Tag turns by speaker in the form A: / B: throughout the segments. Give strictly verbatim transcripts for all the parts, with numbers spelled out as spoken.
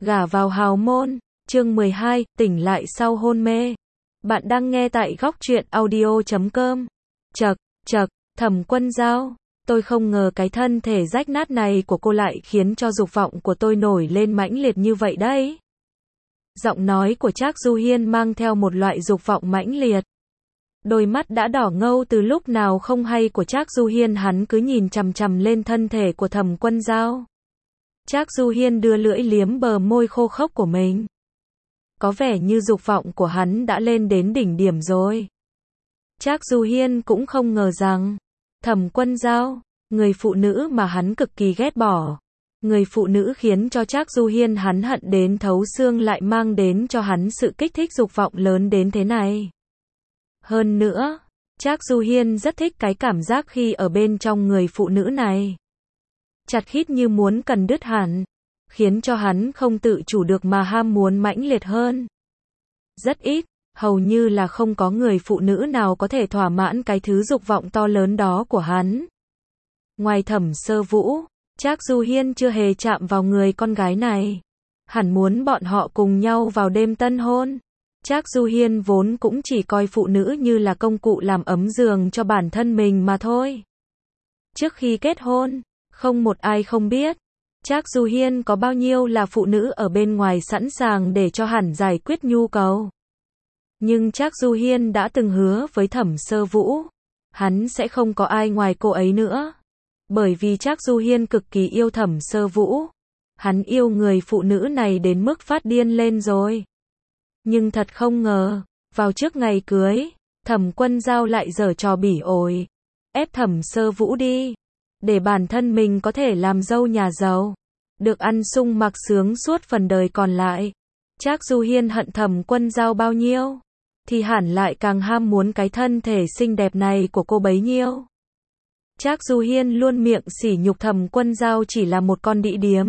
A: Gả vào hào môn, chương mười hai, tỉnh lại sau hôn mê. Bạn đang nghe tại góc truyện audio chấm com. Chậc, chậc, Thẩm Quân Dao, tôi không ngờ cái thân thể rách nát này của cô lại khiến cho dục vọng của tôi nổi lên mãnh liệt như vậy đấy. Giọng nói của Trác Du Hiên mang theo một loại dục vọng mãnh liệt. Đôi mắt đã đỏ ngâu từ lúc nào không hay của Trác Du Hiên, hắn cứ nhìn chằm chằm lên thân thể của Thẩm Quân Dao. Trác Du Hiên đưa lưỡi liếm bờ môi khô khốc của mình. Có vẻ như dục vọng của hắn đã lên đến đỉnh điểm rồi. Trác Du Hiên cũng không ngờ rằng Thẩm Quân Dao, người phụ nữ mà hắn cực kỳ ghét bỏ, người phụ nữ khiến cho Trác Du Hiên hắn hận đến thấu xương, lại mang đến cho hắn sự kích thích dục vọng lớn đến thế này. Hơn nữa, Trác Du Hiên rất thích cái cảm giác khi ở bên trong người phụ nữ này. Chặt khít như muốn cần đứt hẳn, khiến cho hắn không tự chủ được mà ham muốn mãnh liệt hơn. Rất ít, hầu như là không có người phụ nữ nào có thể thỏa mãn cái thứ dục vọng to lớn đó của hắn. Ngoài Thẩm Sơ Vũ, Trác Du Hiên chưa hề chạm vào người con gái này. Hẳn muốn bọn họ cùng nhau vào đêm tân hôn. Trác Du Hiên vốn cũng chỉ coi phụ nữ như là công cụ làm ấm giường cho bản thân mình mà thôi. Trước khi kết hôn, không một ai không biết Trác Du Hiên có bao nhiêu là phụ nữ ở bên ngoài sẵn sàng để cho hắn giải quyết nhu cầu. Nhưng Trác Du Hiên đã từng hứa với Thẩm Sơ Vũ, hắn sẽ không có ai ngoài cô ấy nữa. Bởi vì Trác Du Hiên cực kỳ yêu Thẩm Sơ Vũ. Hắn yêu người phụ nữ này đến mức phát điên lên rồi. Nhưng thật không ngờ, vào trước ngày cưới, Thẩm Quân Dao lại giở trò bỉ ổi, ép Thẩm Sơ Vũ đi, để bản thân mình có thể làm dâu nhà giàu, được ăn sung mặc sướng suốt phần đời còn lại. Trác Du Hiên hận Thẩm Quân Dao bao nhiêu, thì hẳn lại càng ham muốn cái thân thể xinh đẹp này của cô bấy nhiêu. Trác Du Hiên luôn miệng sỉ nhục Thẩm Quân Dao chỉ là một con đĩ điếm,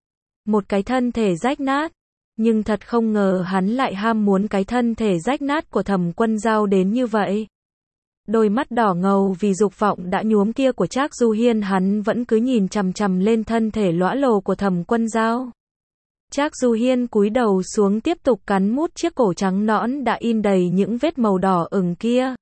A: một cái thân thể rách nát. Nhưng thật không ngờ hắn lại ham muốn cái thân thể rách nát của Thẩm Quân Dao đến như vậy. Đôi mắt đỏ ngầu vì dục vọng đã nhuốm kia của Trác Du Hiên, hắn vẫn cứ nhìn chằm chằm lên thân thể lõa lồ của Thẩm Quân Dao. Trác Du Hiên cúi đầu xuống tiếp tục cắn mút chiếc cổ trắng nõn đã in đầy những vết màu đỏ ửng kia.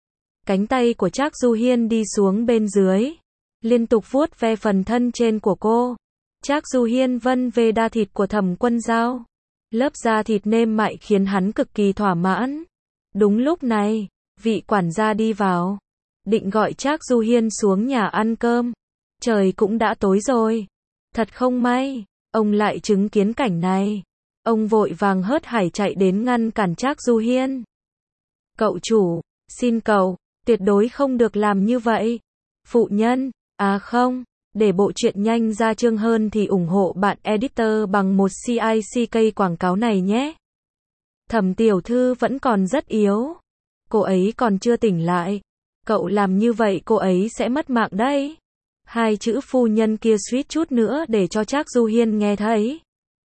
A: Cánh tay của Trác Du Hiên đi xuống bên dưới, liên tục vuốt ve phần thân trên của cô. Trác Du Hiên vân về da thịt của Thẩm Quân Dao. Lớp da thịt mềm mại khiến hắn cực kỳ thỏa mãn. Đúng lúc này, vị quản gia đi vào, định gọi Trác Du Hiên xuống nhà ăn cơm. Trời cũng đã tối rồi. Thật không may, ông lại chứng kiến cảnh này. Ông vội vàng hớt hải chạy đến ngăn cản Trác Du Hiên. Cậu chủ, xin cậu, tuyệt đối không được làm như vậy. Phụ nhân, à không, để bộ truyện nhanh ra chương hơn thì ủng hộ bạn editor bằng một xê i xê ca quảng cáo này nhé. Thẩm tiểu thư vẫn còn rất yếu. Cô ấy còn chưa tỉnh lại. Cậu làm như vậy cô ấy sẽ mất mạng đấy. Hai chữ phu nhân kia suýt chút nữa để cho Trác Du Hiên nghe thấy.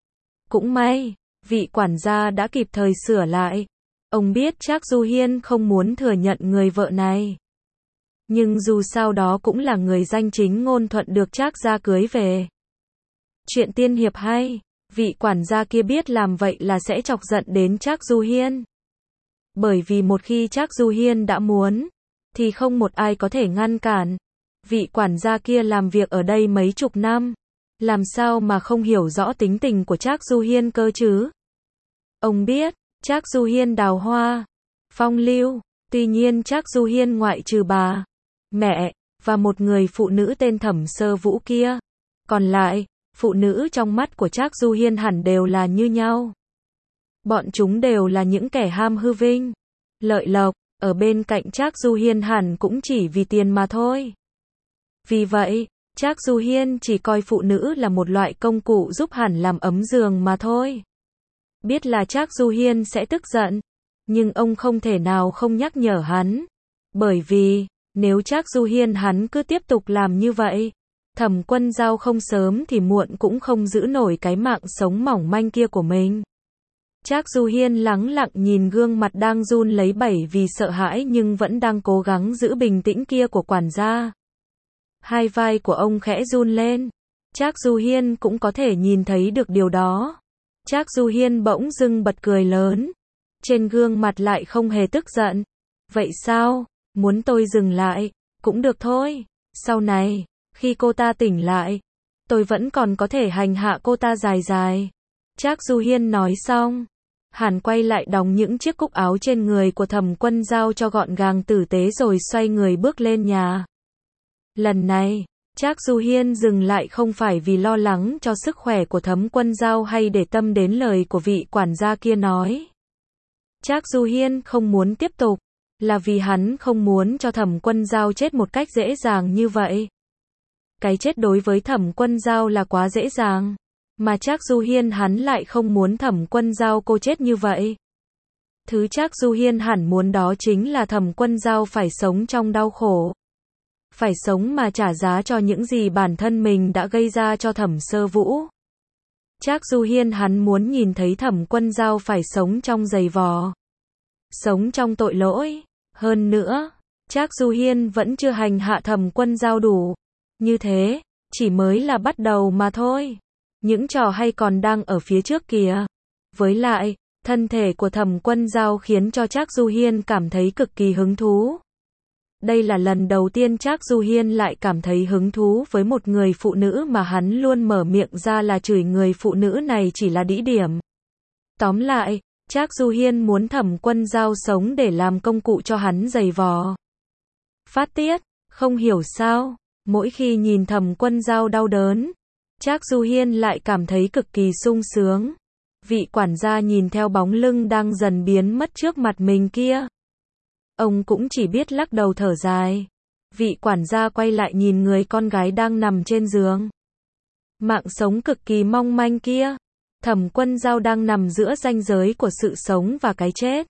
A: Cũng may, vị quản gia đã kịp thời sửa lại. Ông biết Trác Du Hiên không muốn thừa nhận người vợ này. Nhưng dù sao đó cũng là người danh chính ngôn thuận được Trác gia cưới về. Chuyện tiên hiệp hay, vị quản gia kia biết làm vậy là sẽ chọc giận đến Trác Du Hiên. Bởi vì một khi Trác Du Hiên đã muốn, thì không một ai có thể ngăn cản. Vị quản gia kia làm việc ở đây mấy chục năm, làm sao mà không hiểu rõ tính tình của Trác Du Hiên cơ chứ? Ông biết, Trác Du Hiên đào hoa, phong lưu, tuy nhiên Trác Du Hiên ngoại trừ bà, mẹ, và một người phụ nữ tên Thẩm Sơ Vũ kia. Còn lại, phụ nữ trong mắt của Trác Du Hiên hẳn đều là như nhau. Bọn chúng đều là những kẻ ham hư vinh, lợi lộc, ở bên cạnh Trác Du Hiên hẳn cũng chỉ vì tiền mà thôi. Vì vậy, Trác Du Hiên chỉ coi phụ nữ là một loại công cụ giúp hắn làm ấm giường mà thôi. Biết là Trác Du Hiên sẽ tức giận, nhưng ông không thể nào không nhắc nhở hắn. Bởi vì, nếu Trác Du Hiên hắn cứ tiếp tục làm như vậy, Thẩm Quân Dao không sớm thì muộn cũng không giữ nổi cái mạng sống mỏng manh kia của mình. Trác Du Hiên lắng lặng nhìn gương mặt đang run lấy bẩy vì sợ hãi nhưng vẫn đang cố gắng giữ bình tĩnh kia của quản gia. Hai vai của ông khẽ run lên. Trác Du Hiên cũng có thể nhìn thấy được điều đó. Trác Du Hiên bỗng dưng bật cười lớn. Trên gương mặt lại không hề tức giận. Vậy sao? Muốn tôi dừng lại? Cũng được thôi. Sau này, khi cô ta tỉnh lại, tôi vẫn còn có thể hành hạ cô ta dài dài. Trác Du Hiên nói xong, hắn quay lại đóng những chiếc cúc áo trên người của Thẩm Quân Dao cho gọn gàng tử tế rồi xoay người bước lên nhà. Lần này, Trác Du Hiên dừng lại không phải vì lo lắng cho sức khỏe của Thẩm Quân Dao hay để tâm đến lời của vị quản gia kia nói. Trác Du Hiên không muốn tiếp tục, là vì hắn không muốn cho Thẩm Quân Dao chết một cách dễ dàng như vậy. Cái chết đối với Thẩm Quân Dao là quá dễ dàng, mà Trác Du Hiên hắn lại không muốn Thẩm Quân Dao cô chết như vậy. Thứ Trác Du Hiên hẳn muốn đó chính là Thẩm Quân Dao phải sống trong đau khổ. Phải sống mà trả giá cho những gì bản thân mình đã gây ra cho Thẩm Sơ Vũ. Trác Du Hiên hắn muốn nhìn thấy Thẩm Quân Dao phải sống trong giày vò. Sống trong tội lỗi. Hơn nữa, Trác Du Hiên vẫn chưa hành hạ Thẩm Quân Dao đủ. Như thế, chỉ mới là bắt đầu mà thôi. Những trò hay còn đang ở phía trước kìa. Với lại, thân thể của Thẩm Quân Dao khiến cho Trác Du Hiên cảm thấy cực kỳ hứng thú. Đây là lần đầu tiên Trác Du Hiên lại cảm thấy hứng thú với một người phụ nữ mà hắn luôn mở miệng ra là chửi người phụ nữ này chỉ là đĩ điểm. Tóm lại, Trác Du Hiên muốn Thẩm Quân Dao sống để làm công cụ cho hắn giày vò. Phát tiết, không hiểu sao, mỗi khi nhìn Thẩm Quân Dao đau đớn, Trác Du Hiên lại cảm thấy cực kỳ sung sướng. Vị quản gia nhìn theo bóng lưng đang dần biến mất trước mặt mình kia. Ông cũng chỉ biết lắc đầu thở dài. Vị quản gia quay lại nhìn người con gái đang nằm trên giường. Mạng sống cực kỳ mong manh kia. Thẩm Quân Dao đang nằm giữa ranh giới của sự sống và cái chết.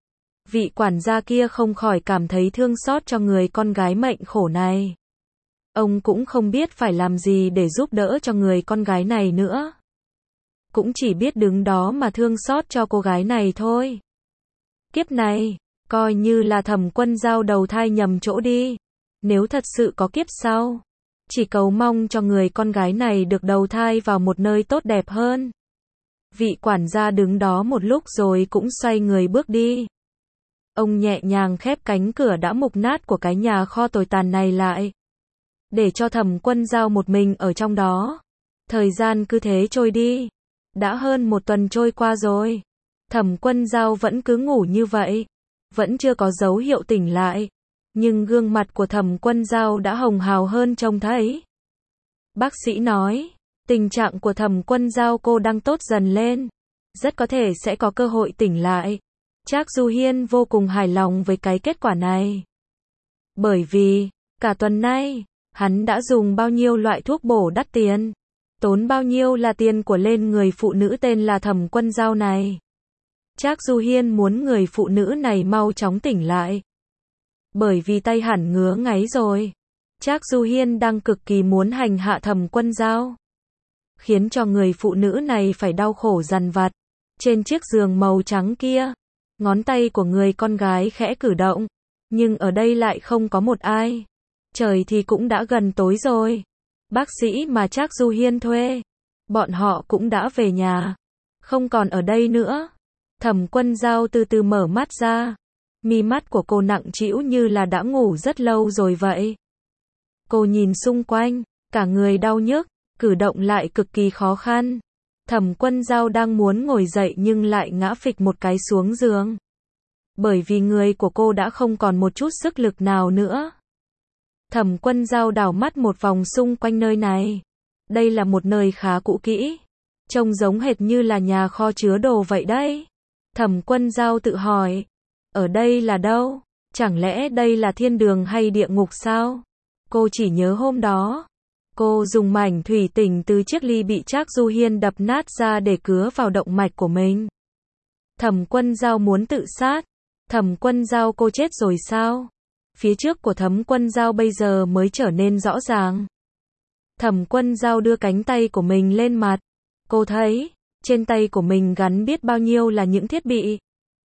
A: Vị quản gia kia không khỏi cảm thấy thương xót cho người con gái mệnh khổ này. Ông cũng không biết phải làm gì để giúp đỡ cho người con gái này nữa. Cũng chỉ biết đứng đó mà thương xót cho cô gái này thôi. Kiếp này, coi như là Thẩm Quân Dao đầu thai nhầm chỗ đi. Nếu thật sự có kiếp sau, chỉ cầu mong cho người con gái này được đầu thai vào một nơi tốt đẹp hơn. Vị quản gia đứng đó một lúc rồi cũng xoay người bước đi. Ông nhẹ nhàng khép cánh cửa đã mục nát của cái nhà kho tồi tàn này lại, để cho Thẩm Quân Dao một mình ở trong đó. Thời gian cứ thế trôi đi. Đã hơn một tuần trôi qua rồi. Thẩm Quân Dao vẫn cứ ngủ như vậy. Vẫn chưa có dấu hiệu tỉnh lại. Nhưng gương mặt của Thẩm Quân Dao đã hồng hào hơn trông thấy. Bác sĩ nói, tình trạng của Thẩm Quân Dao cô đang tốt dần lên. Rất có thể sẽ có cơ hội tỉnh lại. Trác Du Hiên vô cùng hài lòng với cái kết quả này. Bởi vì, cả tuần nay, hắn đã dùng bao nhiêu loại thuốc bổ đắt tiền. Tốn bao nhiêu là tiền của lên người phụ nữ tên là Thẩm Quân Dao này. Trác Du Hiên muốn người phụ nữ này mau chóng tỉnh lại. Bởi vì tay hẳn ngứa ngáy rồi. Trác Du Hiên đang cực kỳ muốn hành hạ Thẩm Quân Dao. Khiến cho người phụ nữ này phải đau khổ dằn vặt. Trên chiếc giường màu trắng kia, ngón tay của người con gái khẽ cử động. Nhưng ở đây lại không có một ai. Trời thì cũng đã gần tối rồi. Bác sĩ mà Trác Du Hiên thuê, bọn họ cũng đã về nhà. Không còn ở đây nữa. Thẩm Quân Dao từ từ mở mắt ra. Mi mắt của cô nặng trĩu như là đã ngủ rất lâu rồi vậy. Cô nhìn xung quanh, cả người đau nhức, cử động lại cực kỳ khó khăn. Thẩm Quân Dao đang muốn ngồi dậy nhưng lại ngã phịch một cái xuống giường. Bởi vì người của cô đã không còn một chút sức lực nào nữa. Thẩm Quân Dao đảo mắt một vòng xung quanh nơi này. Đây là một nơi khá cũ kỹ. Trông giống hệt như là nhà kho chứa đồ vậy đấy. Thẩm Quân Dao tự hỏi. Ở đây là đâu? Chẳng lẽ đây là thiên đường hay địa ngục sao? Cô chỉ nhớ hôm đó. Cô dùng mảnh thủy tinh từ chiếc ly bị Trác Du Hiên đập nát ra để cứa vào động mạch của mình. Thẩm Quân Dao muốn tự sát. Thẩm Quân Dao cô chết rồi sao? Phía trước của Thẩm Quân Dao bây giờ mới trở nên rõ ràng. Thẩm Quân Dao đưa cánh tay của mình lên mặt. Cô thấy, trên tay của mình gắn biết bao nhiêu là những thiết bị.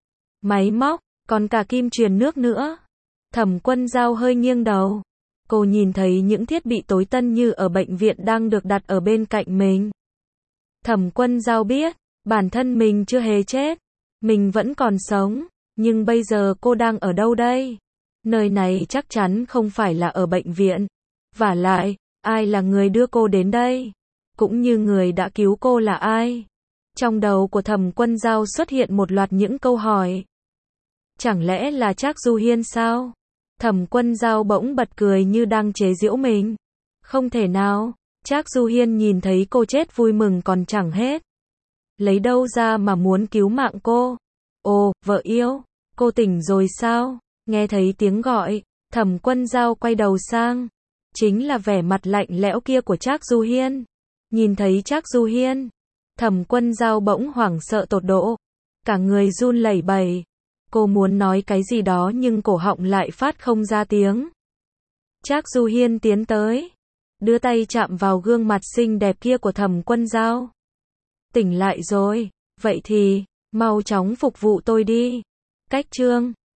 A: Máy móc, còn cả kim truyền nước nữa. Thẩm Quân Dao hơi nghiêng đầu. Cô nhìn thấy những thiết bị tối tân như ở bệnh viện đang được đặt ở bên cạnh mình. Thẩm Quân Dao biết, Bản thân mình chưa hề chết. Mình vẫn còn sống. Nhưng bây giờ cô đang ở đâu đây? Nơi này chắc chắn không phải là ở bệnh viện. Vả lại, ai là người đưa cô đến đây? Cũng như người đã cứu cô là ai? Trong đầu của Thẩm Quân Dao xuất hiện một loạt những câu hỏi. Chẳng lẽ là Trác Du Hiên sao? Thẩm Quân Dao bỗng bật cười như đang chế giễu mình. Không thể nào, Trác Du Hiên nhìn thấy cô chết vui mừng còn chẳng hết. Lấy đâu ra mà muốn cứu mạng cô? Ồ, vợ yêu, cô tỉnh rồi sao? Nghe thấy tiếng gọi, Thẩm Quân Dao quay đầu sang. Chính là vẻ mặt lạnh lẽo kia của Trác Du Hiên. Nhìn thấy Trác Du Hiên, Thẩm Quân Dao bỗng hoảng sợ tột độ. Cả người run lẩy bẩy. Cô muốn nói cái gì đó nhưng cổ họng lại phát không ra tiếng. Trác Du Hiên tiến tới, đưa tay chạm vào gương mặt xinh đẹp kia của Thẩm Quân Dao. Tỉnh lại rồi, vậy thì, mau chóng phục vụ tôi đi. Cách chương